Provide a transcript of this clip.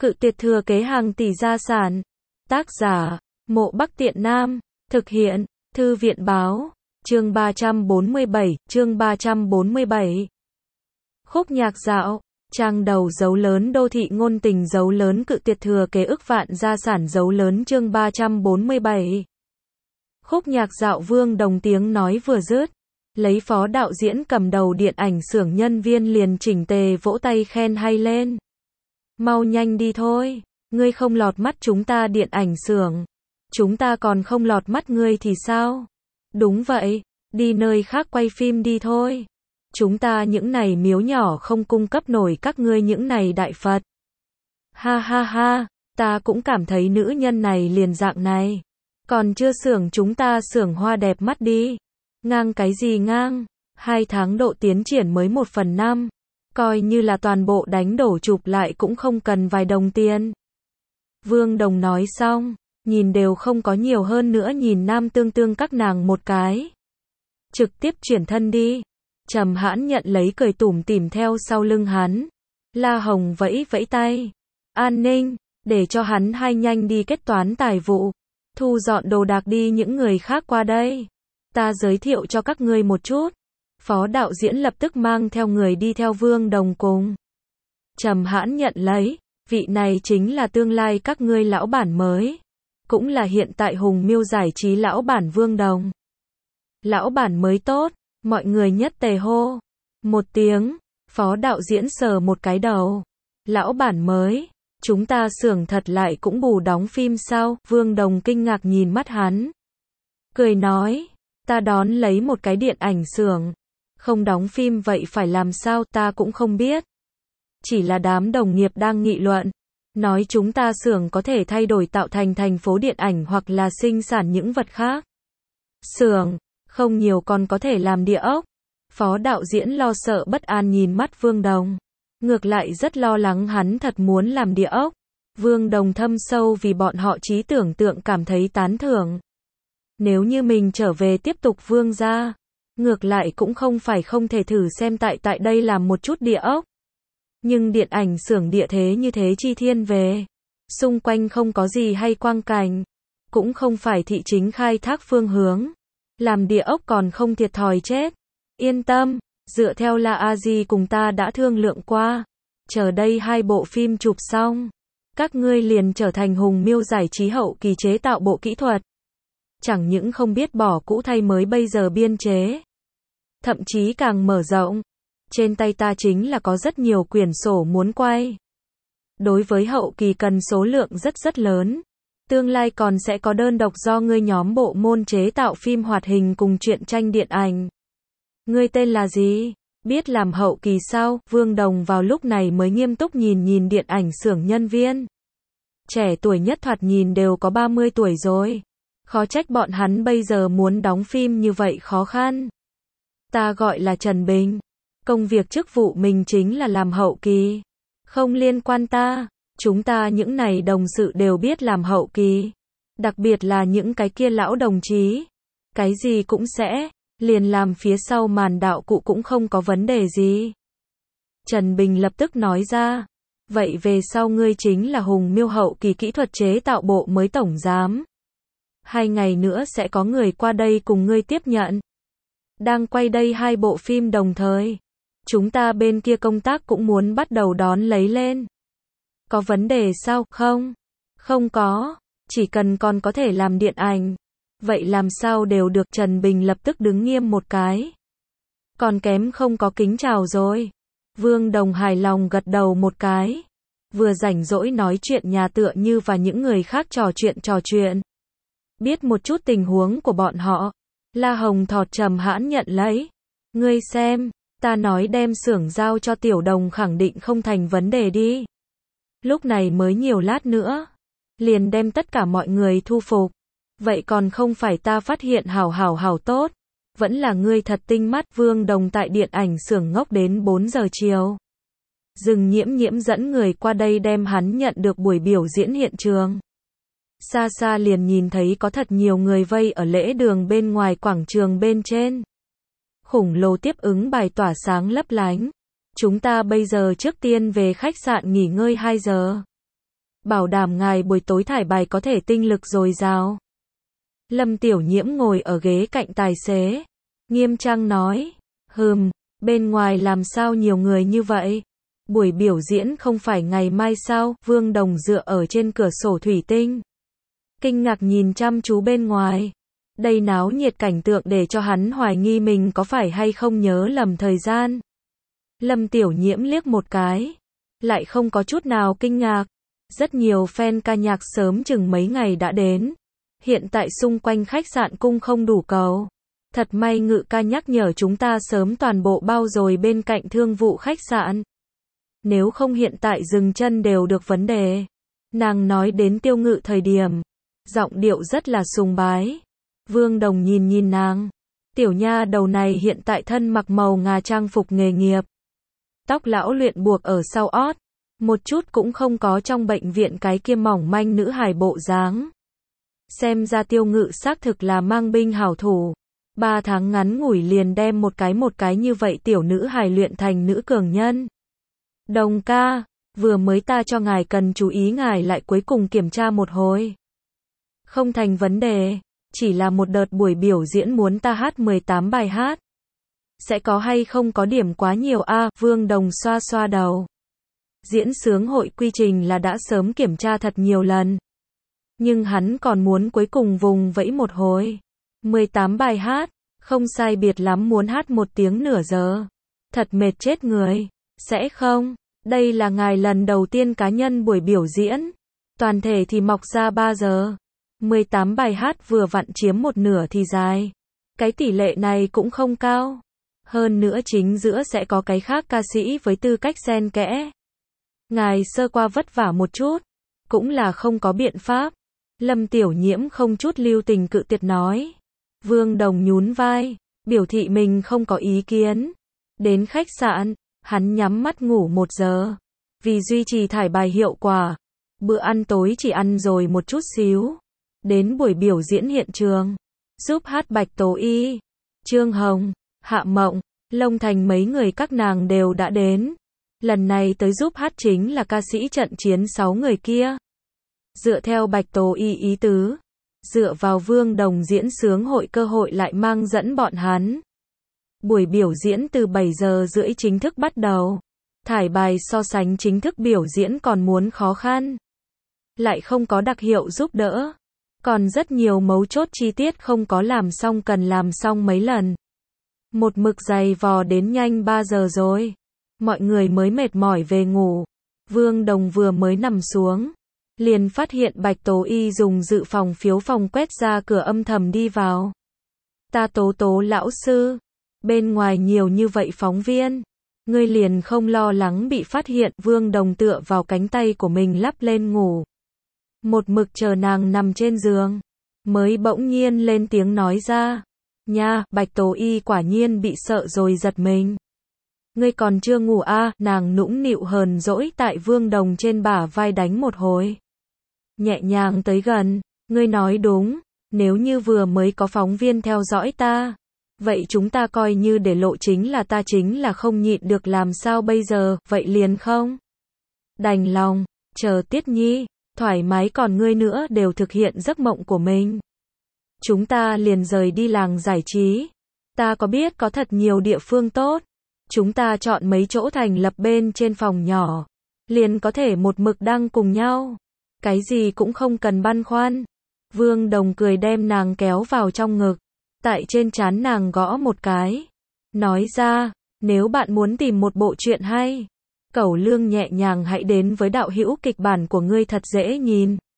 Cự tuyệt thừa kế hàng tỷ gia sản. Tác giả, Mộ Bắc Tiện Nam. Thực hiện, Thư viện Báo. Chương 347. Khúc nhạc dạo. Trang đầu dấu lớn đô thị ngôn tình dấu lớn cự tuyệt thừa kế ức vạn gia sản dấu lớn chương 347. Khúc nhạc dạo Vương Đồng tiếng nói vừa dứt. Lấy phó đạo diễn cầm đầu điện ảnh xưởng nhân viên liền chỉnh tề vỗ tay khen hay lên. Mau nhanh đi thôi, ngươi không lọt mắt chúng ta điện ảnh xưởng. Chúng ta còn không lọt mắt ngươi thì sao? Đúng vậy, đi nơi khác quay phim đi thôi. Chúng ta những này miếu nhỏ không cung cấp nổi các ngươi những này đại Phật. Ha ha ha, ta cũng cảm thấy nữ nhân này liền dạng này. Còn chưa xưởng chúng ta xưởng hoa đẹp mắt đi. Ngang cái gì ngang, 2 tháng độ tiến triển mới 1/5. Coi như là toàn bộ đánh đổ chụp lại cũng không cần vài đồng tiền. Vương Đồng nói xong, nhìn đều không có nhiều hơn nữa nhìn Nam Tương Tương các nàng một cái. Trực tiếp chuyển thân đi. Trầm Hãn nhận lấy cười tủm tỉm theo sau lưng hắn. La Hồng vẫy vẫy tay. An ninh, để cho hắn hai nhanh đi kết toán tài vụ. Thu dọn đồ đạc đi những người khác qua đây. Ta giới thiệu cho các ngươi một chút. Phó đạo diễn lập tức mang theo người đi theo Vương Đồng cùng. Trầm Hãn nhận lấy, vị này chính là tương lai các ngươi lão bản mới. Cũng là hiện tại Hùng Miêu giải trí lão bản Vương Đồng. Lão bản mới tốt, mọi người nhất tề hô. Một tiếng, phó đạo diễn sờ một cái đầu. Lão bản mới, chúng ta xưởng thật lại cũng bù đóng phim sao? Vương Đồng kinh ngạc nhìn mắt hắn. Cười nói, ta đón lấy một cái điện ảnh xưởng. Không đóng phim vậy phải làm sao ta cũng không biết. Chỉ là đám đồng nghiệp đang nghị luận. Nói chúng ta xưởng có thể thay đổi tạo thành thành phố điện ảnh hoặc là sinh sản những vật khác. Xưởng, không nhiều còn có thể làm địa ốc. Phó đạo diễn lo sợ bất an nhìn mắt Vương Đồng. Ngược lại rất lo lắng hắn thật muốn làm địa ốc. Vương Đồng thâm sâu vì bọn họ trí tưởng tượng cảm thấy tán thưởng. Nếu như mình trở về tiếp tục Vương gia. Ngược lại cũng không phải không thể thử xem tại đây làm một chút địa ốc. Nhưng điện ảnh xưởng địa thế như thế chi thiên về. Xung quanh không có gì hay quang cảnh. Cũng không phải thị chính khai thác phương hướng. Làm địa ốc còn không thiệt thòi chết. Yên tâm, dựa theo La A Di cùng ta đã thương lượng qua. Chờ đây 2 bộ phim chụp xong. Các ngươi liền trở thành Hùng Miêu giải trí hậu kỳ chế tạo bộ kỹ thuật. Chẳng những không biết bỏ cũ thay mới bây giờ biên chế. Thậm chí càng mở rộng. Trên tay ta chính là có rất nhiều quyển sổ muốn quay. Đối với hậu kỳ cần số lượng rất lớn. Tương lai còn sẽ có đơn độc do ngươi nhóm bộ môn chế tạo phim hoạt hình cùng truyện tranh điện ảnh. Ngươi tên là gì? Biết làm hậu kỳ sao? Vương Đồng vào lúc này mới nghiêm túc nhìn điện ảnh xưởng nhân viên. Trẻ tuổi nhất thoạt nhìn đều có 30 tuổi rồi. Khó trách bọn hắn bây giờ muốn đóng phim như vậy khó khăn. Ta gọi là Trần Bình. Công việc chức vụ mình chính là làm hậu kỳ. Không liên quan ta. Chúng ta những này đồng sự đều biết làm hậu kỳ. Đặc biệt là những cái kia lão đồng chí. Cái gì cũng sẽ. Liền làm phía sau màn đạo cụ cũng không có vấn đề gì. Trần Bình lập tức nói ra. Vậy về sau ngươi chính là Hùng Miêu hậu kỳ kỹ thuật chế tạo bộ mới tổng giám. 2 ngày nữa sẽ có người qua đây cùng ngươi tiếp nhận. Đang quay đây 2 bộ phim đồng thời. Chúng ta bên kia công tác cũng muốn bắt đầu đón lấy lên. Có vấn đề sao? Không. Không có. Chỉ cần còn có thể làm điện ảnh. Vậy làm sao đều được. Trần Bình lập tức đứng nghiêm một cái. Còn kém không có kính chào rồi. Vương Đồng hài lòng gật đầu một cái. Vừa rảnh rỗi nói chuyện nhà tựa như và những người khác trò chuyện. Biết một chút tình huống của bọn họ. La Hồng thọt Trầm Hãn nhận lấy. Ngươi xem, ta nói đem xưởng giao cho Tiểu Đồng khẳng định không thành vấn đề đi. Lúc này mới nhiều lát nữa. Liền đem tất cả mọi người thu phục. Vậy còn không phải ta phát hiện hảo tốt. Vẫn là ngươi thật tinh mắt. Vương Đồng tại điện ảnh xưởng ngốc đến 4 giờ chiều. Dừng Nhiễm dẫn người qua đây đem hắn nhận được buổi biểu diễn hiện trường. Xa xa liền nhìn thấy có thật nhiều người vây ở lễ đường bên ngoài quảng trường bên trên. Khủng lồ tiếp ứng bài tỏa sáng lấp lánh. Chúng ta bây giờ trước tiên về khách sạn nghỉ ngơi 2 giờ. bảo đảm ngài buổi tối thải bài có thể tinh lực dồi dào. Lâm Tiểu Nhiễm ngồi ở ghế cạnh tài xế, nghiêm trang nói, bên ngoài làm sao nhiều người như vậy? Buổi biểu diễn không phải ngày mai sao? Vương Đồng dựa ở trên cửa sổ thủy tinh, kinh ngạc nhìn chăm chú bên ngoài. Đây náo nhiệt cảnh tượng để cho hắn hoài nghi mình có phải hay không nhớ lầm thời gian. Lâm Tiểu Nhiễm liếc một cái, lại không có chút nào kinh ngạc. Rất nhiều fan ca nhạc sớm chừng mấy ngày đã đến. Hiện tại xung quanh khách sạn cung không đủ cầu. Thật may Ngự ca nhắc nhở chúng ta sớm toàn bộ bao rồi bên cạnh thương vụ khách sạn. Nếu không hiện tại dừng chân đều được vấn đề. Nàng nói đến Tiêu Ngự thời điểm, giọng điệu rất là sùng bái. Vương Đồng nhìn nàng. Tiểu nha đầu này hiện tại thân mặc màu ngà trang phục nghề nghiệp. Tóc lão luyện buộc ở sau ót. Một chút cũng không có trong bệnh viện cái kia mỏng manh nữ hài bộ dáng. Xem ra Tiêu Ngự xác thực là mang binh hảo thủ. 3 tháng ngắn ngủi liền đem một cái như vậy tiểu nữ hài luyện thành nữ cường nhân. Đồng ca, vừa mới ta cho ngài cần chú ý ngài lại cuối cùng kiểm tra một hồi. Không thành vấn đề, chỉ là một đợt buổi biểu diễn muốn ta hát 18 bài hát. Sẽ có hay không có điểm quá nhiều a? Vương Đồng xoa xoa đầu. Diễn sướng hội quy trình là đã sớm kiểm tra thật nhiều lần. Nhưng hắn còn muốn cuối cùng vùng vẫy một hồi. 18 bài hát, không sai biệt lắm muốn hát 1 tiếng nửa giờ. Thật mệt chết người. Sẽ không, đây là ngài lần đầu tiên cá nhân buổi biểu diễn. Toàn thể thì mọc ra 3 giờ. 18 bài hát vừa vặn chiếm một nửa thì dài. Cái tỷ lệ này cũng không cao. Hơn nữa chính giữa sẽ có cái khác ca sĩ với tư cách xen kẽ. Ngài sơ qua vất vả một chút, cũng là không có biện pháp. Lâm Tiểu Nhiễm không chút lưu tình cự tuyệt nói. Vương Đồng nhún vai, biểu thị mình không có ý kiến. Đến khách sạn, hắn nhắm mắt ngủ 1 giờ. Vì duy trì thải bài hiệu quả, bữa ăn tối chỉ ăn rồi một chút xíu. Đến buổi biểu diễn hiện trường, giúp hát Bạch Tố Y, Trương Hồng, Hạ Mộng, Long Thành mấy người các nàng đều đã đến. Lần này tới giúp hát chính là ca sĩ trận chiến 6 người kia. Dựa theo Bạch Tố Y ý tứ, dựa vào Vương Đồng diễn sướng hội cơ hội lại mang dẫn bọn hắn. Buổi biểu diễn từ 7 giờ rưỡi chính thức bắt đầu. Thải bài so sánh chính thức biểu diễn còn muốn khó khăn. Lại không có đặc hiệu giúp đỡ. Còn rất nhiều mấu chốt chi tiết không có làm xong cần làm xong mấy lần. Một mực dày vò đến nhanh 3 giờ rồi. Mọi người mới mệt mỏi về ngủ. Vương Đồng vừa mới nằm xuống, liền phát hiện Bạch Tố Y dùng dự phòng phiếu phòng quét ra cửa âm thầm đi vào. Ta Tố lão sư, bên ngoài nhiều như vậy phóng viên, ngươi liền không lo lắng bị phát hiện? Vương Đồng tựa vào cánh tay của mình lắp lên ngủ. Một mực chờ nàng nằm trên giường, mới bỗng nhiên lên tiếng nói ra. Nha, Bạch Tố Y quả nhiên bị sợ rồi giật mình. Ngươi còn chưa ngủ à? Nàng nũng nịu hờn dỗi tại Vương Đồng trên bả vai đánh một hồi. Nhẹ nhàng tới gần, ngươi nói đúng, nếu như vừa mới có phóng viên theo dõi ta, vậy chúng ta coi như để lộ chính là ta chính là không nhịn được làm sao bây giờ, vậy liền không? Đành lòng, chờ Tiết Nhi, thoải mái còn ngươi nữa đều thực hiện giấc mộng của mình. Chúng ta liền rời đi làng giải trí. Ta có biết có thật nhiều địa phương tốt. Chúng ta chọn mấy chỗ thành lập bên trên phòng nhỏ. Liền có thể một mực đang cùng nhau. Cái gì cũng không cần băn khoăn. Vương Đồng cười đem nàng kéo vào trong ngực. Tại trên trán nàng gõ một cái. Nói ra, nếu bạn muốn tìm một bộ truyện hay, Cẩu Lương nhẹ nhàng hãy đến với đạo hữu kịch bản của ngươi thật dễ nhìn.